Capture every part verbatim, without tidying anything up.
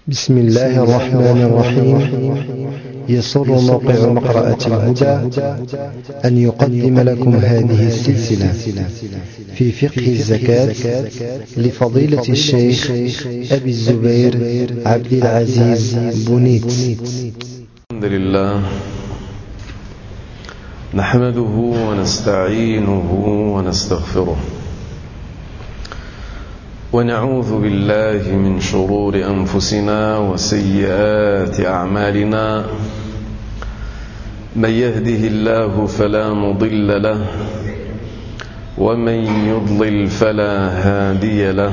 بسم الله الرحمن الرحيم. يسر موقع مقرأة الهدى أن يقدم لكم هذه السلسلة في فقه الزكاة لفضيلة الشيخ أبي الزبير عبد العزيز بنيت. الحمد لله نحمده ونستعينه ونستغفره ونعوذ بالله من شرور أنفسنا وسيئات أعمالنا. من يهده الله فلا مضل له ومن يضلل فلا هادي له،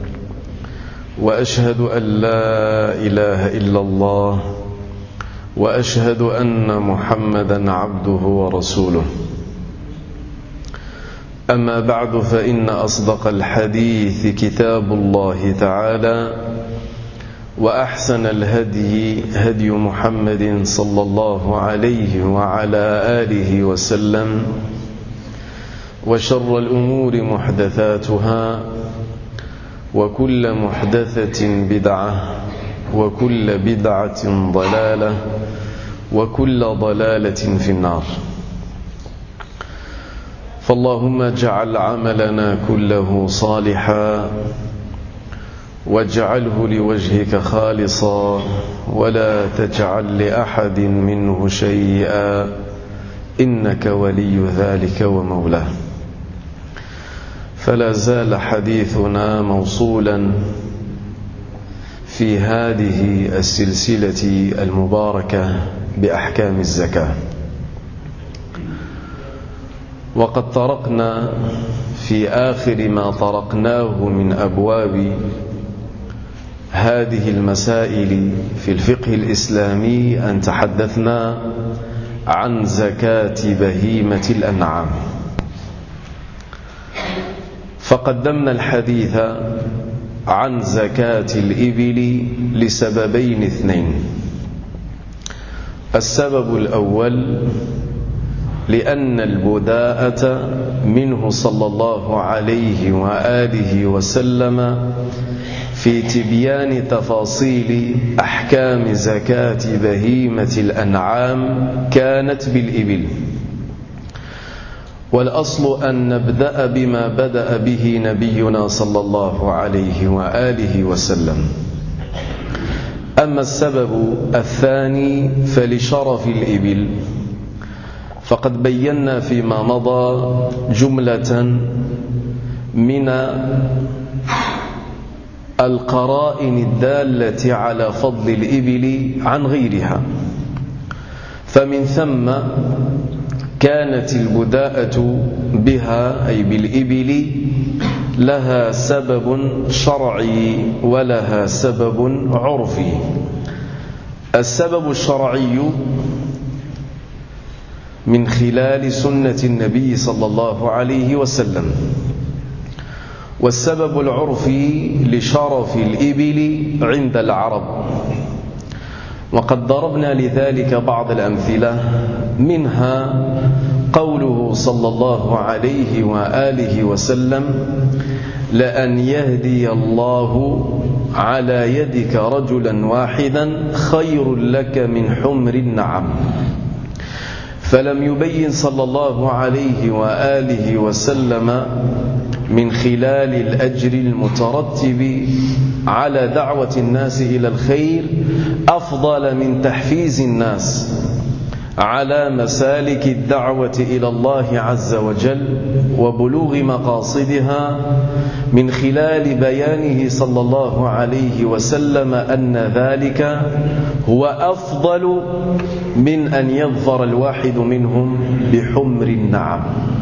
وأشهد أن لا إله إلا الله وأشهد أن محمدا عبده ورسوله. أما بعد، فإن أصدق الحديث كتاب الله تعالى، وأحسن الهدي هدي محمد صلى الله عليه وعلى آله وسلم، وشر الأمور محدثاتها، وكل محدثة بدعة، وكل بدعة ضلالة، وكل ضلالة في النار. فاللهم اجعل عملنا كله صالحا واجعله لوجهك خالصا، ولا تجعل لأحد منه شيئا، إنك ولي ذلك ومولاه. فلا زال حديثنا موصولا في هذه السلسلة المباركة بأحكام الزكاة، وقد طرقنا في آخر ما طرقناه من أبواب هذه المسائل في الفقه الإسلامي أن تحدثنا عن زكاة بهيمة الأنعام. فقدمنا الحديث عن زكاة الإبل لسببين اثنين. السبب الأول لأن البداءة منه صلى الله عليه وآله وسلم في تبيان تفاصيل أحكام زكاة بهيمة الأنعام كانت بالإبل، والأصل أن نبدأ بما بدأ به نبينا صلى الله عليه وآله وسلم. أما السبب الثاني فلشرف الإبل، فقد بينا فيما مضى جملة من القرائن الدالة على فضل الإبل عن غيرها، فمن ثم كانت البداءة بها أي بالإبل لها سبب شرعي ولها سبب عرفي. السبب الشرعي من خلال سنة النبي صلى الله عليه وسلم، والسبب العرفي لشرف الإبل عند العرب. وقد ضربنا لذلك بعض الأمثلة، منها قوله صلى الله عليه وآله وسلم: لأن يهدي الله على يدك رجلا واحدا خير لك من حمر النعم. فلم يبين صلى الله عليه وآله وسلم من خلال الأجر المترتب على دعوة الناس إلى الخير أفضل من تحفيز الناس على مسالك الدعوة إلى الله عز وجل وبلوغ مقاصدها، من خلال بيانه صلى الله عليه وسلم أن ذلك هو أفضل من أن يظفر الواحد منهم بحمر النعم.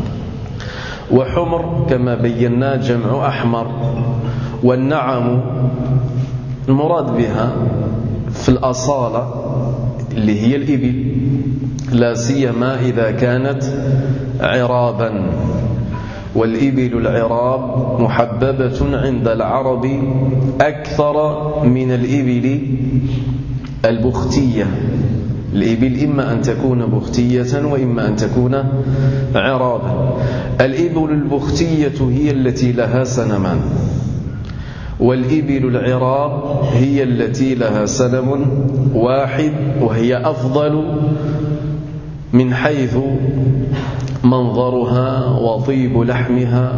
وحمر كما بينا جمع أحمر، والنعم المراد بها في الأصالة اللي هي الإبل، لا سيما إذا كانت عرابا، والإبل العراب محببة عند العرب أكثر من الإبل البختية. الإبل إما أن تكون بختية وإما أن تكون عرابا. الإبل البختية هي التي لها سنمان، والإبل العراب هي التي لها سنم واحد، وهي أفضل من حيث منظرها وطيب لحمها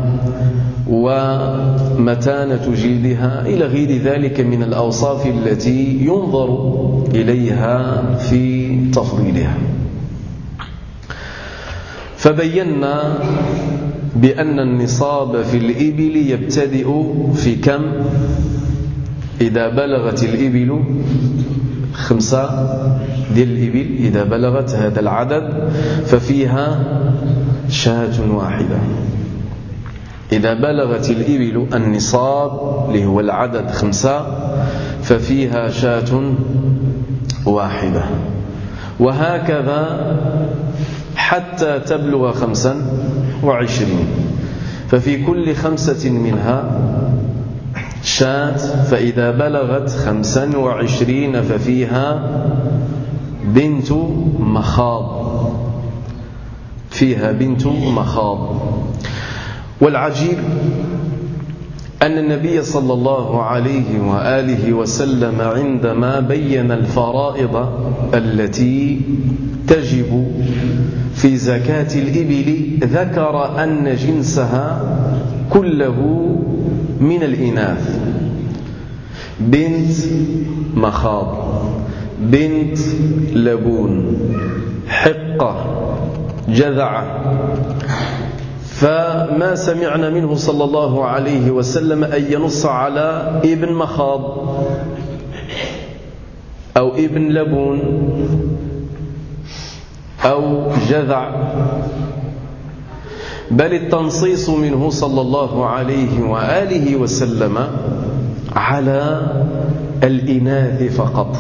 ومتانة جلدها إلى غير ذلك من الأوصاف التي ينظر إليها في تفضيلها. فبينا بأن النصاب في الإبل يبتدئ في كم؟ إذا بلغت الإبل خمسة ديال الإبل، إذا بلغت هذا العدد ففيها شاة واحدة. إذا بلغت الإبل النصاب اللي هو العدد خمسة ففيها شاة واحدة، وهكذا حتى تبلغ خمسا وعشرين، ففي كل خمسة منها شاة، فإذا بلغت خمسا وعشرين ففيها بنت مخاض، فيها بنت مخاض. والعجيب أن النبي صلى الله عليه وآله وسلم عندما بين الفرائض التي تجب في زكاة الإبل ذكر أن جنسها كله من الإناث: بنت مخاض، بنت لبون، حقة، جذعة. فما سمعنا منه صلى الله عليه وسلم أن ينص على ابن مخاض أو ابن لبون أو جذع، بل التنصيص منه صلى الله عليه وآله وسلم على الإناث فقط.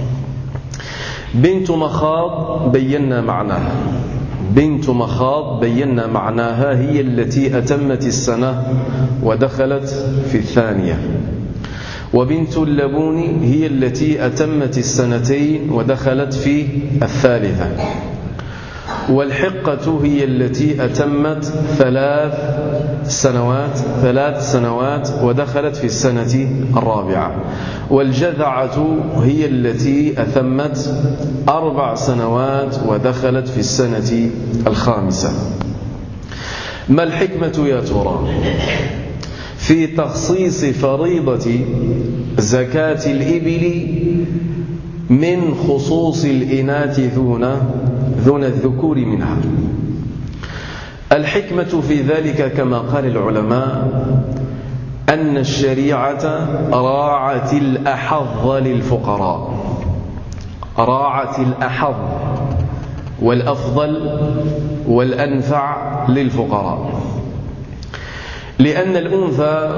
بنت مخاض بينا معناها، بنت مخاض بينا معناها هي التي أتمت السنة ودخلت في الثانية، وبنت اللبون هي التي أتمت السنتين ودخلت في الثالثة، والحقة هي التي أتمت ثلاث سنوات ثلاث سنوات ودخلت في السنة الرابعة، والجذعة هي التي أتمت أربع سنوات ودخلت في السنة الخامسة. ما الحكمة يا ترى في تخصيص فريضة زكاة الإبل من خصوص الإناث دون دون الذكور منها؟ الحكمة في ذلك كما قال العلماء أن الشريعة راعت الأحظ للفقراء، راعت الأحظ والأفضل والأنفع للفقراء، لأن الأنثى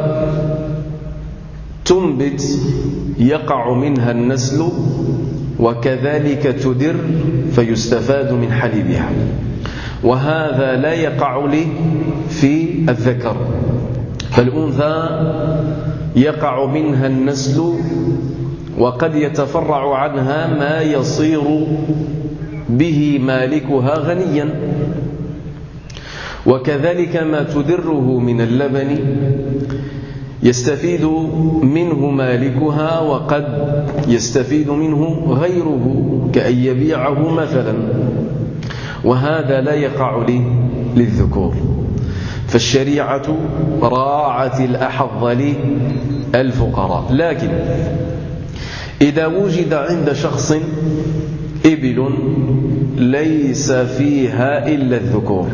تنبت يقع منها النسل وكذلك تدر فيستفاد من حليبها، وهذا لا يقع لي في الذكر، فالأنثى يقع منها النسل وقد يتفرع عنها ما يصير به مالكها غنيا، وكذلك ما تدره من اللبن يستفيد منه مالكها وقد يستفيد منه غيره كأن يبيعه مثلا، وهذا لا يقع لي للذكور. فالشريعة راعت الأحظ للفقراء. لكن إذا وجد عند شخص إبل ليس فيها إلا الذكور،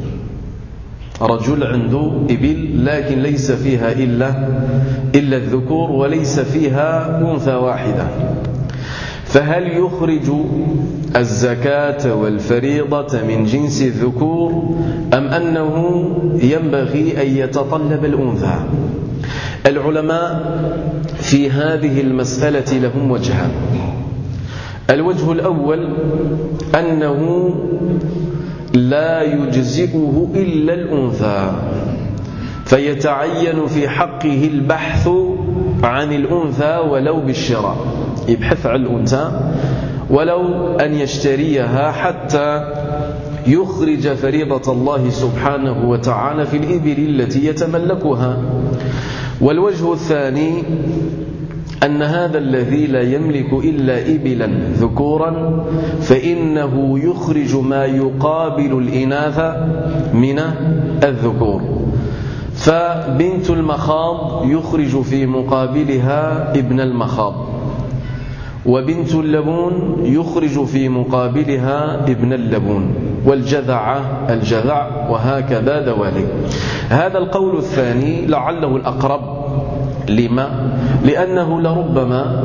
رجل عنده إبل لكن ليس فيها إلا إلا الذكور وليس فيها أنثى واحدة، فهل يخرج الزكاة والفريضة من جنس الذكور أم أنه ينبغي أن يتطلب الأنثى؟ العلماء في هذه المسألة لهم وجهان. الوجه الأول أنه لا يجزئه إلا الأنثى، فيتعين في حقه البحث عن الأنثى ولو بالشراء، يبحث عن الأنثى ولو أن يشتريها حتى يخرج فريضة الله سبحانه وتعالى في الإبل التي يتملكها. والوجه الثاني أن هذا الذي لا يملك إلا إبلا ذكورا فإنه يخرج ما يقابل الإناث من الذكور، فبنت المخاض يخرج في مقابلها ابن المخاض، وبنت اللبون يخرج في مقابلها ابن اللبون، والجذع الجذع، وهكذا دوالي. هذا القول الثاني لعله الأقرب. لما؟ لأنه لربما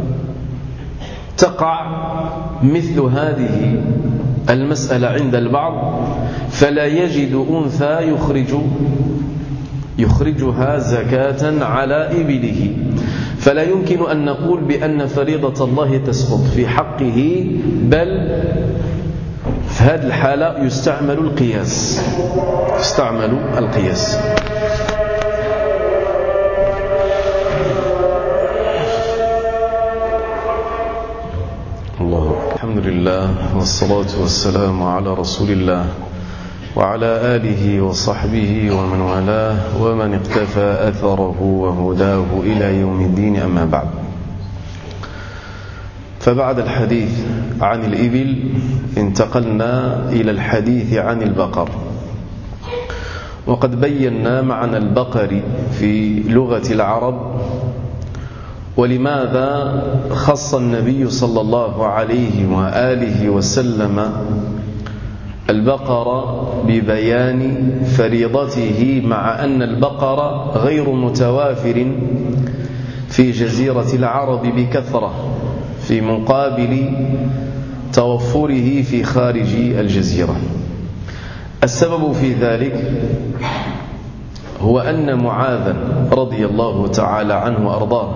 تقع مثل هذه المسألة عند البعض فلا يجد أنثى يخرج يخرجها زكاة على إبله، فلا يمكن أن نقول بأن فريضة الله تسقط في حقه، بل في هذه الحالة يستعمل القياس يستعمل القياس الله. الحمد لله والصلاة والسلام على رسول الله وعلى آله وصحبه ومن والاه ومن اقتفى أثره وهداه إلى يوم الدين، أما بعد. فبعد الحديث عن الإبل انتقلنا إلى الحديث عن البقر، وقد بينا معنى البقر في لغة العرب، ولماذا خص النبي صلى الله عليه وآله وسلم البقر ببيان فريضته، مع أن البقر غير متوافر في جزيرة العرب بكثرة في مقابل توفره في خارج الجزيرة. السبب في ذلك هو أن معاذا رضي الله تعالى عنه وأرضاه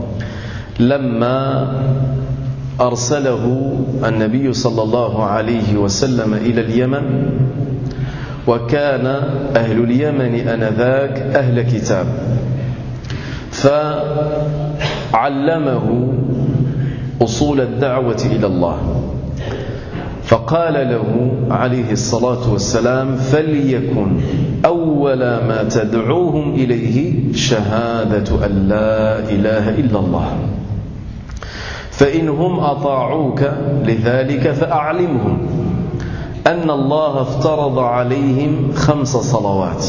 لما أرسله النبي صلى الله عليه وسلم إلى اليمن، وكان أهل اليمن آنذاك أهل كتاب، فعلمه أصول الدعوة إلى الله، فقال له عليه الصلاة والسلام: فليكن أول ما تدعوهم إليه شهادة أن لا إله إلا الله، فإنهم أطاعوك لذلك فأعلمهم أن الله افترض عليهم خمس صلوات،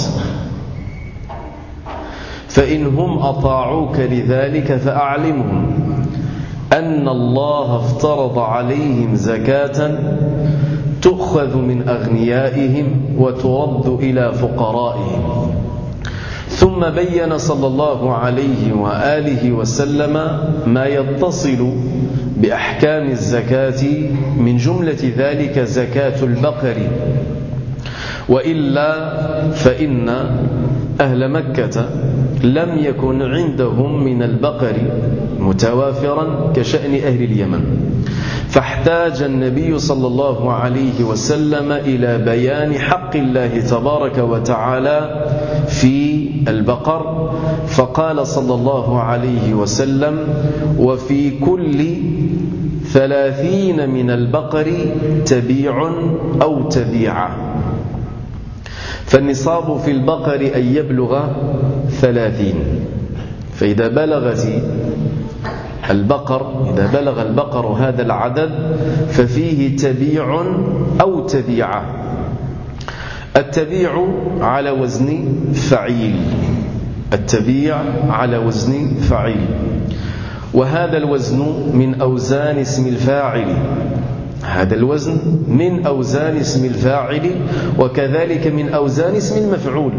فإنهم أطاعوك لذلك فأعلمهم أن الله افترض عليهم زكاة تؤخذ من أغنيائهم وترد إلى فقرائهم. ثم بين صلى الله عليه وآله وسلم ما يتصل بأحكام الزكاة، من جملة ذلك زكاة البقر، وإلا فإن أهل مكة لم يكن عندهم من البقر متوافرا كشأن أهل اليمن، فاحتاج النبي صلى الله عليه وسلم إلى بيان حق الله تبارك وتعالى في البقر، فقال صلى الله عليه وسلم: وفي كل ثلاثين من البقر تبيع أو تبيعة. فالنصاب في البقر أن يبلغ ثلاثين، فإذا بلغت البقر إذا بلغ البقر هذا العدد ففيه تبيع أو تبيعة. التبيع على وزن فعيل التبيع على وزن فعيل وهذا الوزن من أوزان اسم الفاعل هذا الوزن من أوزان اسم الفاعل وكذلك من أوزان اسم المفعول.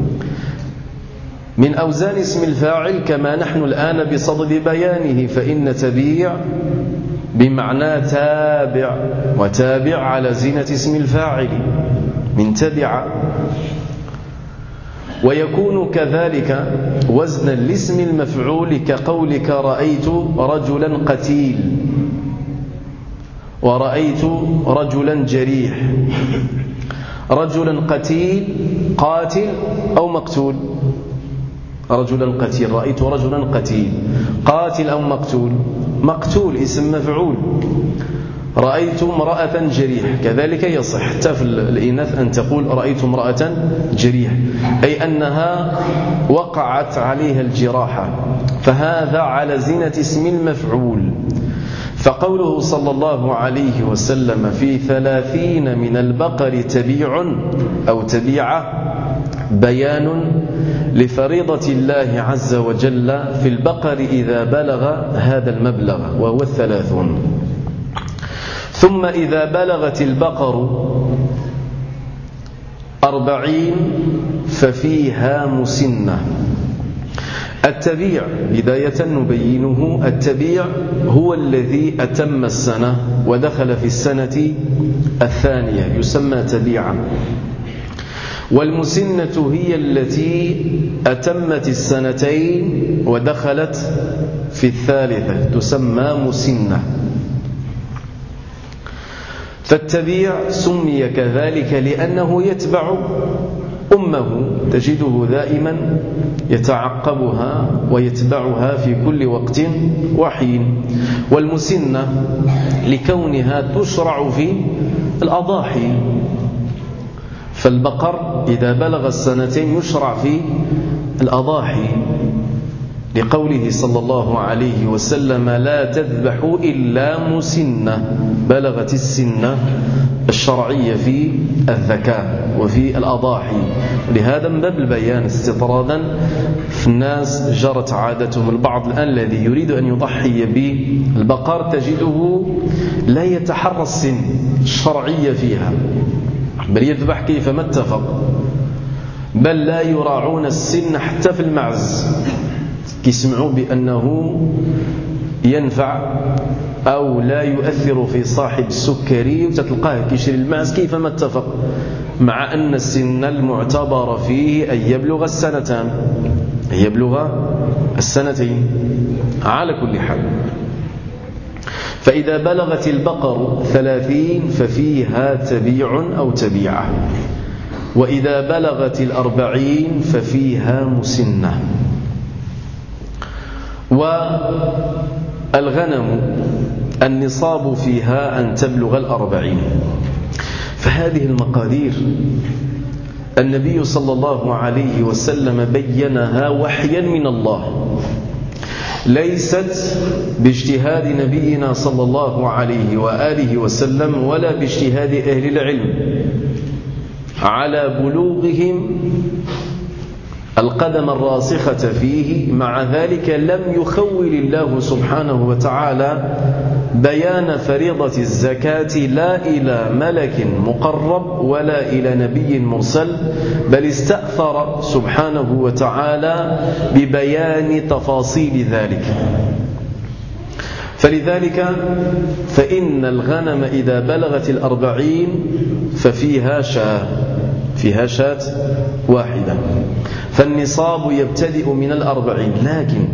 من أوزان اسم الفاعل كما نحن الآن بصدد بيانه، فإن تبيع بمعنى تابع، وتابع على زينة اسم الفاعل من تبع. ويكون كذلك وزنا لاسم المفعول كقولك: رأيت رجلا قتيل، ورأيت رجلا جريح. رجلا قتيل قاتل أو مقتول؟ رجلا قتيل، رأيت رجلا قتيل. قاتل أو مقتول؟ مقتول اسم مفعول. رأيت امرأة جريح، كذلك يصح حتى في الإناث أن تقول رأيت امرأة جريح، أي أنها وقعت عليها الجراحة، فهذا على زينة اسم المفعول. فقوله صلى الله عليه وسلم في ثلاثين من البقر تبيع أو تبيعة بيان لفريضة الله عز وجل في البقر إذا بلغ هذا المبلغ وهو الثلاثون. ثم إذا بلغت البقر أربعين ففيها مسنة. التبيع بداية نبينه، التبيع هو الذي أتم السنة ودخل في السنة الثانية يسمى تبيعا، والمسنة هي التي أتمت السنتين ودخلت في الثالثة تسمى مسنة. فالتبيع سمي كذلك لأنه يتبع أمه، تجده دائما يتعقبها ويتبعها في كل وقت وحين. والمسنة لكونها تشرع في الأضاحي، فالبقر إذا بلغ السنتين يشرع في الأضاحي، لقوله صلى الله عليه وسلم لا تذبحوا إلا مسنة، بلغت السنة الشرعية في الذكاء وفي الأضاحي. لهذا من باب البيان استطرادا في الناس جرت عادتهم. البعض الآن الذي يريد أن يضحي بالبقر تجده لا يتحرى السن الشرعية فيها، بل يذبح كيفما اتفق، بل لا يراعون السن حتى في المعز، يسمعوا بأنه ينفع أو لا يؤثر في صاحب السكري وتتلقاه كيشري المعز كيفما اتفق، مع أن السن المعتبر فيه أن يبلغ السنتان، أن يبلغ السنتين على كل حال. فإذا بلغت البقر ثلاثين ففيها تبيع أو تبيعة، وإذا بلغت الأربعين ففيها مسنة. والغنم النصاب فيها أن تبلغ الأربعين. فهذه المقادير النبي صلى الله عليه وسلم بينها وحيا من الله، ليست باجتهاد نبينا صلى الله عليه وآله وسلم ولا باجتهاد أهل العلم على بلوغهم القدم الراسخة فيه. مع ذلك لم يخول الله سبحانه وتعالى بيان فريضة الزكاة لا إلى ملك مقرب ولا إلى نبي مرسل، بل استأثر سبحانه وتعالى ببيان تفاصيل ذلك. فلذلك فإن الغنم إذا بلغت الأربعين ففيها شاة، فيها شاة واحدة، فالنصاب يبتدئ من الأربعين. لكن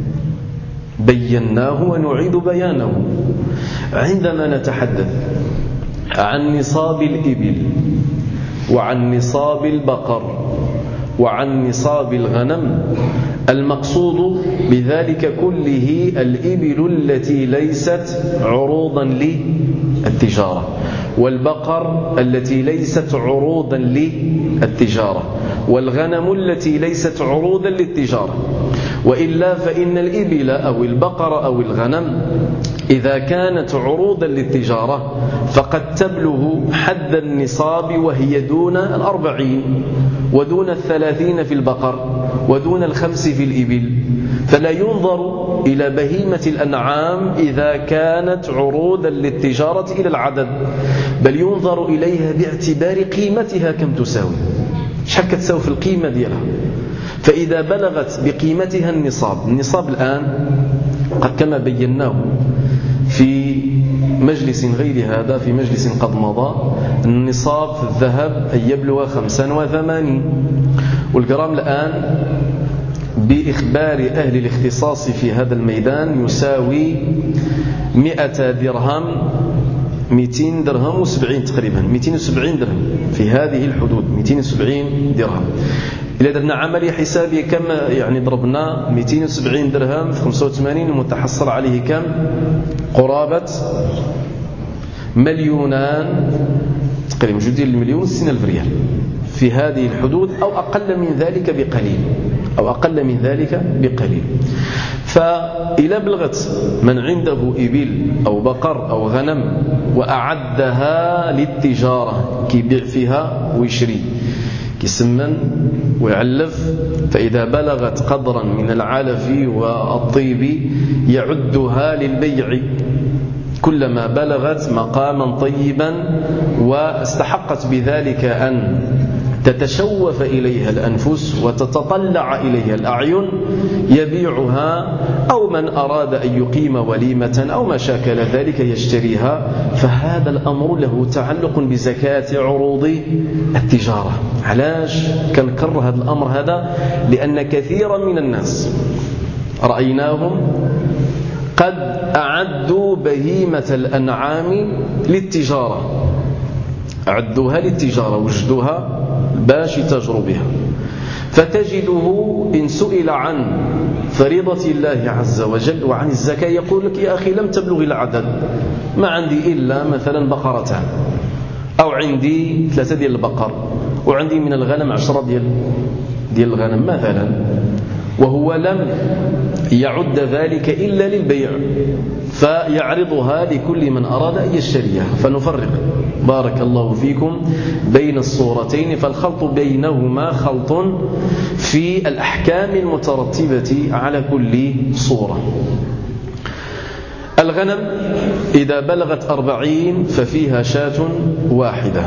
بيناه ونعيد بيانه عندما نتحدث عن نصاب الإبل وعن نصاب البقر وعن نصاب الغنم، المقصود بذلك كله الإبل التي ليست عروضا للتجارة، والبقر التي ليست عروضا للتجارة، والغنم التي ليست عروضا للتجارة. وإلا فإن الإبل أو البقر أو الغنم إذا كانت عروضا للتجارة فقد تبلغ حد النصاب وهي دون الأربعين ودون الثلاثين في البقر ودون الخمس في الإبل، فلا ينظر إلى بهيمة الأنعام إذا كانت عروضا للتجارة إلى العدد، بل ينظر إليها باعتبار قيمتها كم تساوي، شحال كتساوي في القيمة ديالها. فإذا بلغت بقيمتها النصاب، النصاب الآن قد كما بيناه في مجلس غير هذا، في مجلس قد مضى، النصاب في الذهب أن يبلغ خمسا وثمانين، والجرام الآن بإخبار أهل الاختصاص في هذا الميدان يساوي مئة درهم، مئتين درهم وسبعين تقريبا، مئتين وسبعين درهم في هذه الحدود، مئتين وسبعين درهم. إذا درنا عملية حسابية كم يعني ضربنا مئتين وسبعين درهم في خمسة وثمانين، المتحصل عليه كم؟ قرابة مليونان تقريبا جوج ديال المليون وستين ألف ريال في هذه الحدود أو أقل من ذلك بقليل أو أقل من ذلك بقليل. فإذا بلغت من عنده إبل أو بقر أو غنم وأعدها للتجارة كيبيع فيها ويشري كيسمن ويعلف، فإذا بلغت قدرا من العلف والطيب يعدها للبيع كلما بلغت مقاما طيبا واستحقت بذلك أن تتشوف إليها الأنفس وتتطلع إليها الأعين يبيعها، أو من أراد أن يقيم وليمة أو ما شاكل ذلك يشتريها. فهذا الأمر له تعلق بزكاة عروض التجارة. علاش كنكرر هذا الأمر هذا؟ لأن كثيرا من الناس رأيناهم قد أعدوا بهيمة الأنعام للتجارة، أعدوها للتجارة وجدوها باش يتاجروا بها، فتجده إن سئل عن فريضة الله عز وجل وعن الزكاة يقول لك يا أخي لم تبلغ العدد، ما عندي إلا مثلا بقرتان، أو عندي ثلاثة ديال البقر، وعندي من الغنم عشرة ديال ديال الغنم مثلا، وهو لم يعد ذلك إلا للبيع، فيعرضها لكل من أراد أن يشتريها. فنفرق بارك الله فيكم بين الصورتين، فالخلط بينهما خلط في الأحكام المترتبة على كل صورة. الغنم إذا بلغت أربعين ففيها شاة واحدة،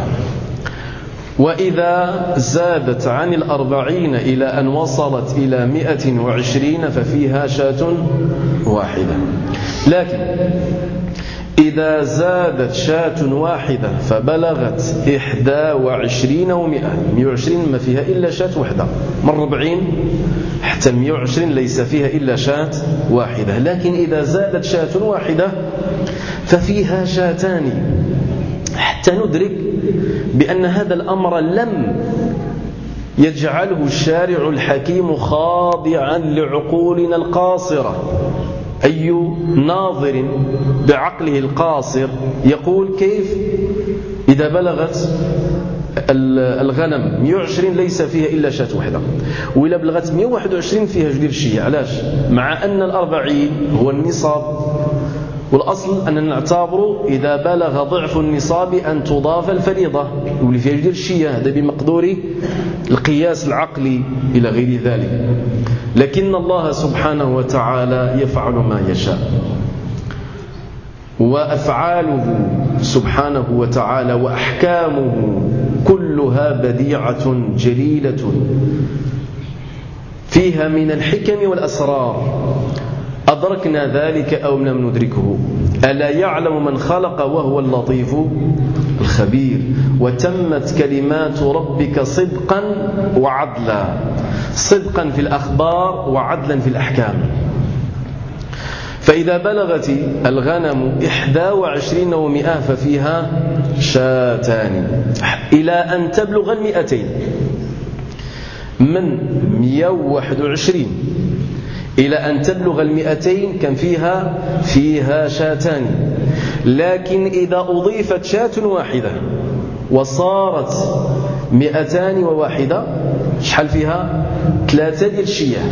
وإذا زادت عن الأربعين إلى أن وصلت إلى مئة وعشرين ففيها شاة واحدة. لكن إذا زادت شاة واحدة فبلغت إحدى وعشرين ومئة، مئة وعشرين ما فيها إلا شاة واحدة، من أربعين حتى مئة وعشرين ليس فيها إلا شاة واحدة. لكن إذا زادت شاة واحدة ففيها شاتان، حتى ندرك بأن هذا الأمر لم يجعله الشارع الحكيم خاضعا لعقولنا القاصرة. أي ناظر بعقله القاصر يقول كيف إذا بلغت الغنم مئة وعشرين ليس فيها إلا شاة واحدة، وإذا بلغت مئة وواحد وعشرين فيها جدير الشيء؟ علاش؟ مع أن الأربعين هو النصاب، والأصل أن نعتبر إذا بلغ ضعف النصاب أن تضاف الفريضة واللي فيها جدير الشيء، هذا بمقدور القياس العقلي إلى غير ذلك. لكن الله سبحانه وتعالى يفعل ما يشاء، وأفعاله سبحانه وتعالى وأحكامه كلها بديعة جليلة فيها من الحكم والأسرار، أدركنا ذلك أو لم ندركه. ألا يعلم من خلق وهو اللطيف الخبير. وتمت كلمات ربك صدقا وعدلا، صدقا في الأخبار وعدلا في الأحكام. فإذا بلغت الغنم إحدى وعشرين ومئة ففيها شاتان، إلى أن تبلغ المئتين. من مئة وواحد وعشرين إلى أن تبلغ المئتين كان فيها فيها شاتان. لكن إذا أضيفت شاة واحدة وصارت مئتان وواحدة شحال فيها؟ ثلاثة ديال الشياه.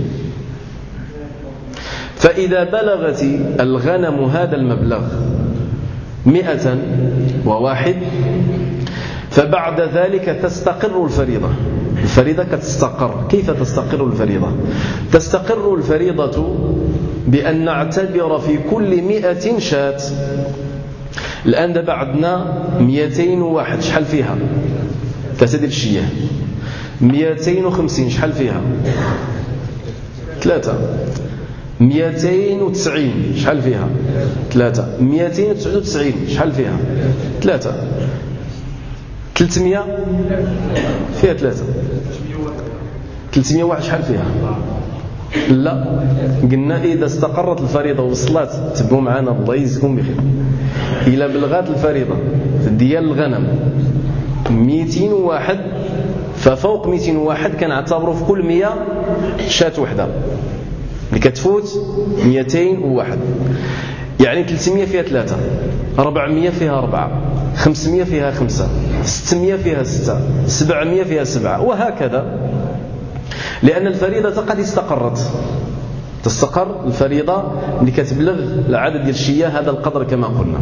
فإذا بلغت الغنم هذا المبلغ مئة وواحد فبعد ذلك تستقر الفريضة. الفريضة كتستقر. كيف تستقر الفريضة؟ تستقر الفريضة بأن نعتبر في كل مئة شاة. الآن دابا عندنا مئتين وواحد شحال فيها؟ ثلاثة ديال الشياه. مئتين وخمسين شحال فيها؟ ثلاثة. مئتين وتسعين شحال فيها؟ ثلاثة. مئتين وتسعة وتسعين شحال فيها؟ ثلاثة. ثلاثمئة فيها ثلاثة. ثلاثمئة وواحد شحال فيها؟ لا، قلنا إذا استقرت الفريضة ووصلت، تبقوا معنا الله يجزيكم بخير، إلى بلغات الفريضة ديال الغنم مئتين وواحد ففوق مئتين وواحد كنعتبروا في كل مئة شاة وحدة اللي كتفوت مئتين وواحد. يعني ثلاثمائة فيها ثلاثة، أربعمائة فيها أربعة، خمسمائة فيها خمسة، ستمائة فيها ستة، سبعمائة فيها سبعة، وهكذا. لأن الفريضة قد استقرت، تستقر الفريضة اللي كتبلغ العدد ديال الشياه هذا القدر كما قلنا.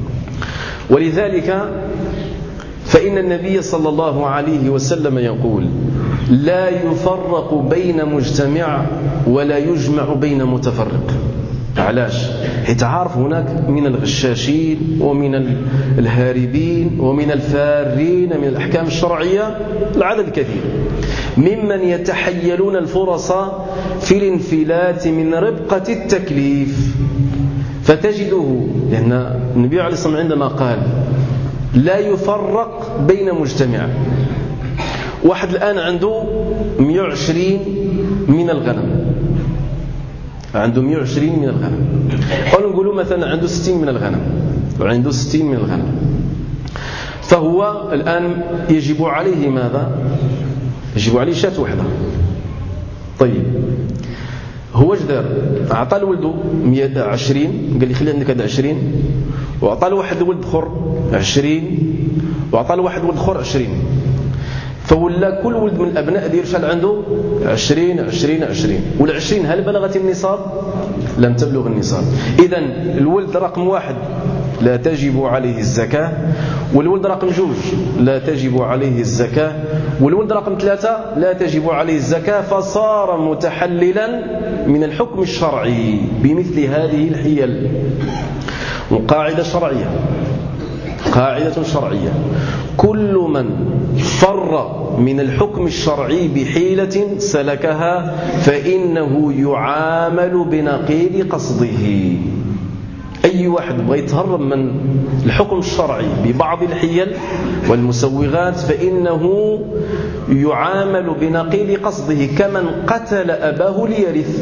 ولذلك فإن النبي صلى الله عليه وسلم يقول: لا يفرق بين مجتمع ولا يجمع بين متفرق. علاش؟ يتعارف هناك من الغشاشين ومن الهاربين ومن الفارين من الأحكام الشرعية العدد كثير، ممن يتحيلون الفرص في الانفلات من ربقة التكليف. فتجده، لأن النبي عليه الصلاة والسلام عندما قال لا يفرق بين مجتمع، واحد الآن عنده مئة وعشرين من الغنم، عنده مئة وعشرين من الغنم، قالوا نقولوا مثلا عنده ستين من الغنم، وعنده ستين من الغنم، فهو الآن يجب عليه ماذا؟ يجب عليه شاة واحدة. طيب هو اش دار؟ أعطى لولده مئة وعشرين، قال لي خلي عندك هذا عشرين، وأعطى له واحد الولد اخر عشرين، وأعطى له واحد الولد اخر عشرين، فولا كل ولد من الأبناء ديال شحال عنده؟ عشرين عشرين عشرين. والعشرين هل بلغت النصاب؟ لم تبلغ النصاب. إذن الولد رقم واحد لا تجب عليه الزكاة، والولد رقم جوج لا تجب عليه الزكاة، والولد رقم ثلاثة لا تجب عليه الزكاة، فصار متحللا من الحكم الشرعي بمثل هذه الحيل. وقاعدة شرعية، قاعدة شرعية: كل من فر من الحكم الشرعي بحيلة سلكها فإنه يعامل بنقيض قصده. أي واحد بغى يتهرب من الحكم الشرعي ببعض الحيل والمسوغات فإنه يعامل بنقيض قصده، كمن قتل أباه ليرث،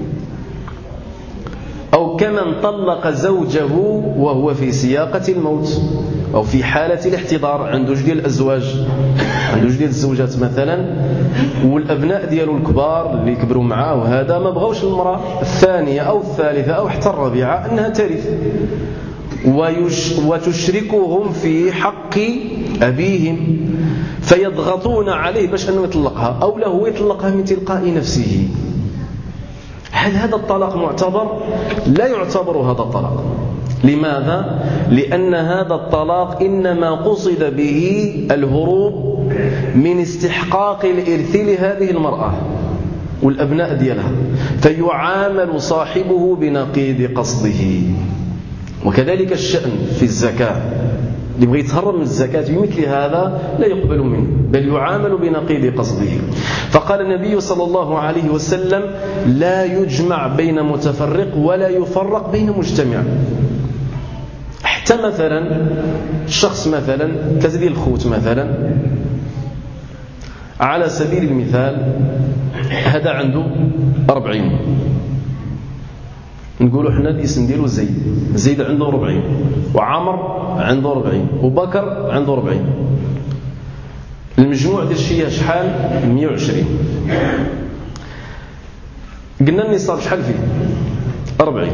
أو كمن طلق زوجه وهو في سياقة الموت، أو في حالة الاحتضار، عنده جوج ديال الأزواج، عنده جوج ديال الزوجات مثلا، والأبناء ديالو الكبار اللي كبروا معاه وهذا ما بغاوش المرأة الثانية أو الثالثة أو حتى الرابعة أنها ترث، وتشركهم في حق أبيهم، فيضغطون عليه باش أنه يطلقها، أو له يطلقها من تلقاء نفسه. هل هذا الطلاق معتبر؟ لا يعتبر هذا الطلاق. لماذا؟ لأن هذا الطلاق إنما قصد به الهروب من استحقاق الإرث لهذه المرأة والأبناء ديالها، فيعامل صاحبه بنقيض قصده. وكذلك الشأن في الزكاة، اللي بغى يتهرب من الزكاة بمثل هذا لا يقبل منه، بل يعامل بنقيض قصده. فقال النبي صلى الله عليه وسلم: لا يجمع بين متفرق ولا يفرق بين مجتمع. حتى مثلا الشخص مثلا كزي الخوت مثلا، على سبيل المثال هذا عنده أربعين، نقولوا حنا الاسم ديالو زيد، زيد عنده أربعين، وعمر عنده أربعين، وبكر عنده أربعين، المجموع ديال الشيء شحال؟ مئة وعشرين. قلنا النصاب شحال فيه؟ أربعين.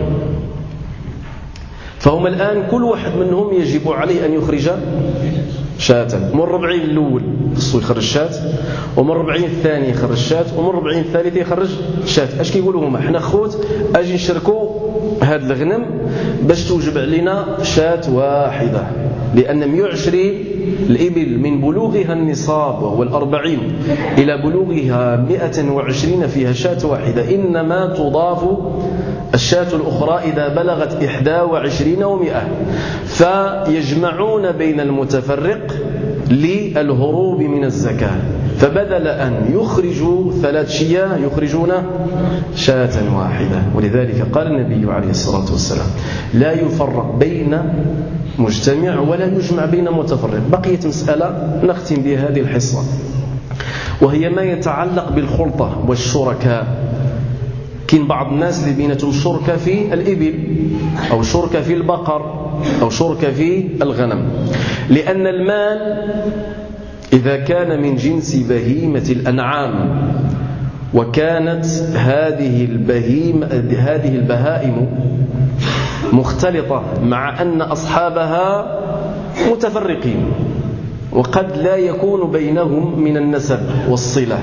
فهم الآن كل واحد منهم يجب عليه أن يخرج شاة. من الربعين الأول خصو يخرج شاة، ومن الربعين الثاني يخرج شاة، ومن الربعين الثالث يخرج شاة. اش كيقولوا هما؟ حنا خوت اجي نشركوا هذا الغنم باش توجب علينا شاة واحدة، لأن مئة وعشرين الإبل من بلوغها النصاب وهو الأربعين إلى بلوغها مئة وعشرين فيها شاة واحدة، إنما تضاف الشاة الأخرى إذا بلغت إحدى وعشرين ومئة، فيجمعون بين المتفرق للهروب من الزكاة، فبدل أن يخرجوا ثلاث شياه يخرجون شاة واحدة. ولذلك قال النبي عليه الصلاة والسلام: لا يفرق بين مجتمع ولا يجمع بين متفرق. بقيت مسألة نختم بها هذه الحصة، وهي ما يتعلق بالخلطة والشركاء. كاين بعض الناس اللي بيناتهم شركة في الإبل، أو شركة في البقر، أو شركة في الغنم، لأن المال إذا كان من جنس بهيمة الأنعام، وكانت هذه البهيمة هذه البهائم مختلطة مع أن أصحابها متفرقين وقد لا يكون بينهم من النسب والصلة.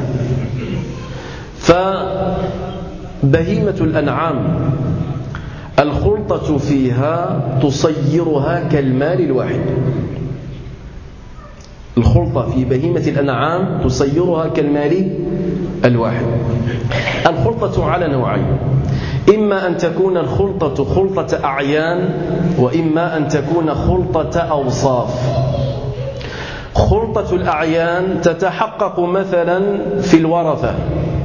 فبهيمة الأنعام الخلطة فيها تصيرها كالمال الواحد. الخلطة في بهيمة الأنعام تصيرها كالمال الواحد. الخلطة على نوعين: إما أن تكون الخلطة خلطة أعيان، وإما أن تكون خلطة أوصاف. خلطة الأعيان تتحقق مثلا في الورثة،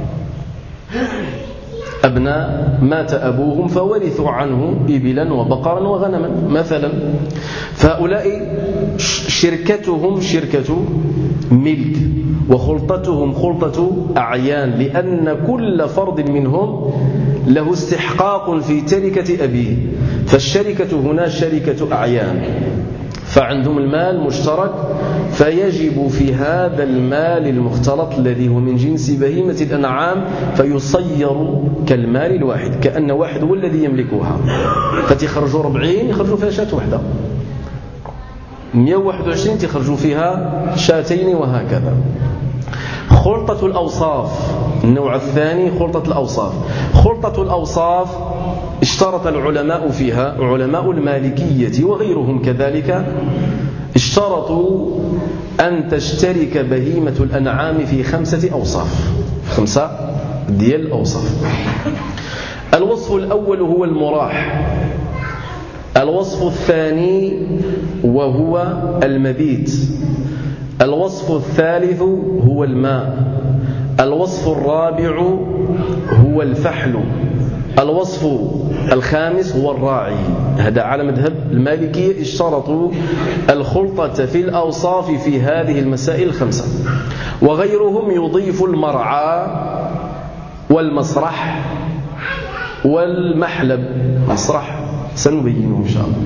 أبناء مات أبوهم فورثوا عنه إبلا وبقرا وغنما مثلا، فهؤلاء شركتهم شركة ملك وخلطتهم خلطة أعيان، لأن كل فرد منهم له استحقاق في تركة أبيه، فالشركة هنا شركة أعيان، فعندهم المال مشترك، فيجب في هذا المال المختلط الذي هو من جنس بهيمة الأنعام فيصير كالمال الواحد، كأن واحد هو الذي يملكها، فتخرجوا أربعين يخرجوا فيها شاة واحدة، مئة وواحد وعشرين تخرجوا فيها شاتين، وهكذا. خلطة الأوصاف النوع الثاني، خلطة الأوصاف. خلطة الأوصاف اشترط العلماء فيها، علماء المالكية وغيرهم كذلك، اشترطوا أن تشترك بهيمة الأنعام في خمسة أوصاف، خمسة ديال الأوصاف. الوصف الأول هو المراح، الوصف الثاني وهو المبيت، الوصف الثالث هو الماء، الوصف الرابع هو الفحل، الوصف الخامس هو الراعي. هذا على مذهب المالكية، اشترطوا الخلطة في الأوصاف في هذه المسائل الخمسة. وغيرهم يضيف المرعى والمسرح والمحلب. مسرح سنبينه إن شاء الله.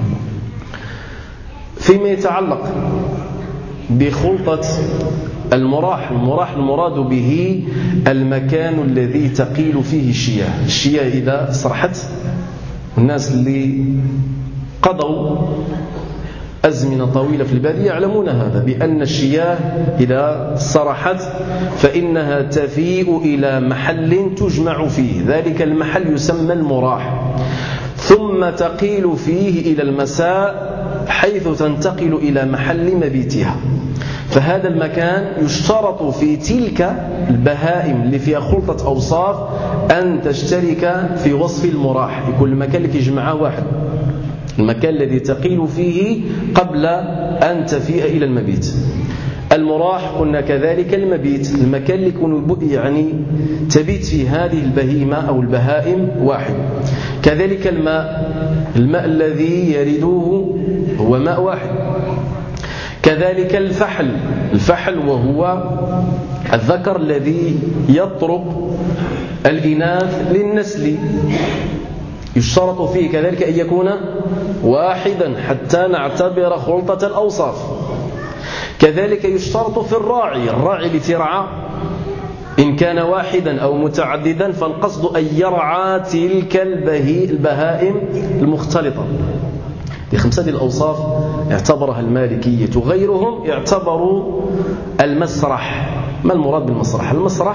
فيما يتعلق بخلطة المراح، المراح المراد به المكان الذي تقيل فيه الشياه. الشياه إذا صرحت، الناس اللي قضوا أزمنة طويلة في البادية يعلمون هذا، بأن الشياه إذا صرحت فإنها تفيء إلى محل تجمع فيه، ذلك المحل يسمى المراح، ثم تقيل فيه إلى المساء حيث تنتقل إلى محل مبيتها. فهذا المكان يشترط في تلك البهائم اللي فيها خلطة أوصاف أن تشترك في وصف المراح، يكون المكان اللي يجمعه واحد، المكان الذي تقيل فيه قبل أن تفيء إلى المبيت. المراح قلنا كذلك المبيت، المكان اللي يكون يعني تبيت في هذه البهيمة أو البهائم واحد. كذلك الماء، الماء الذي يرده هو ماء واحد. كذلك الفحل، الفحل وهو الذكر الذي يطرق الإناث للنسل، يشترط فيه كذلك أن يكون واحدا حتى نعتبر خلطة الأوصاف. كذلك يشترط في الراعي، الراعي لترعى إن كان واحدا أو متعددا، فالقصد أن يرعى تلك البهائم المختلطة. لخمسة الأوصاف اعتبرها المالكية، غيرهم اعتبروا المسرح. ما المراد بالمسرح؟ المسرح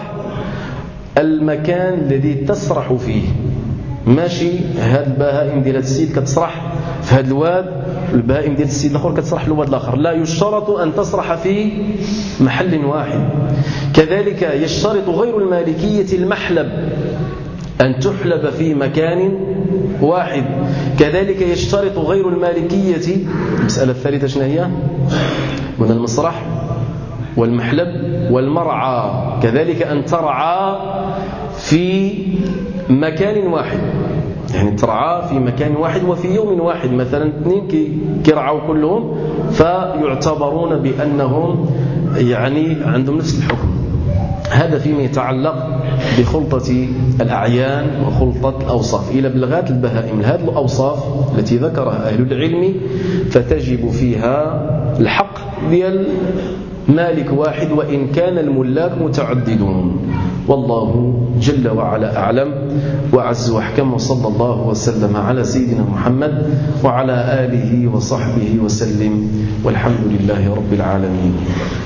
المكان الذي تسرح فيه، ماشي هاد البهائم ديال هاد السيد كتسرح في هاد الواد، البهائم ديال السيد الاخر كتسرح في الواد الاخر، لا، يشترط ان تسرح في محل واحد. كذلك يشترط غير المالكية المحلب، أن تحلب في مكان واحد. كذلك يشترط غير المالكية، المسألة الثالثة شنو هي؟ من المسرح والمحلب والمرعى، كذلك أن ترعى في مكان واحد، يعني ترعى في مكان واحد وفي يوم واحد، مثلا اثنين كيرعوا كلهم فيعتبرون بأنهم يعني عندهم نفس الحكم. هذا فيما يتعلق بخلطة الأعيان وخلطة الأوصاف. إلى بلغات البهائم، هذه الأوصاف التي ذكرها أهل العلم فتجب فيها الحق ديال مالك واحد وإن كان الملاك متعددون. والله جل وعلا أعلم وأعز وأحكم، وصلى الله وسلم على سيدنا محمد وعلى آله وصحبه وسلم، والحمد لله رب العالمين.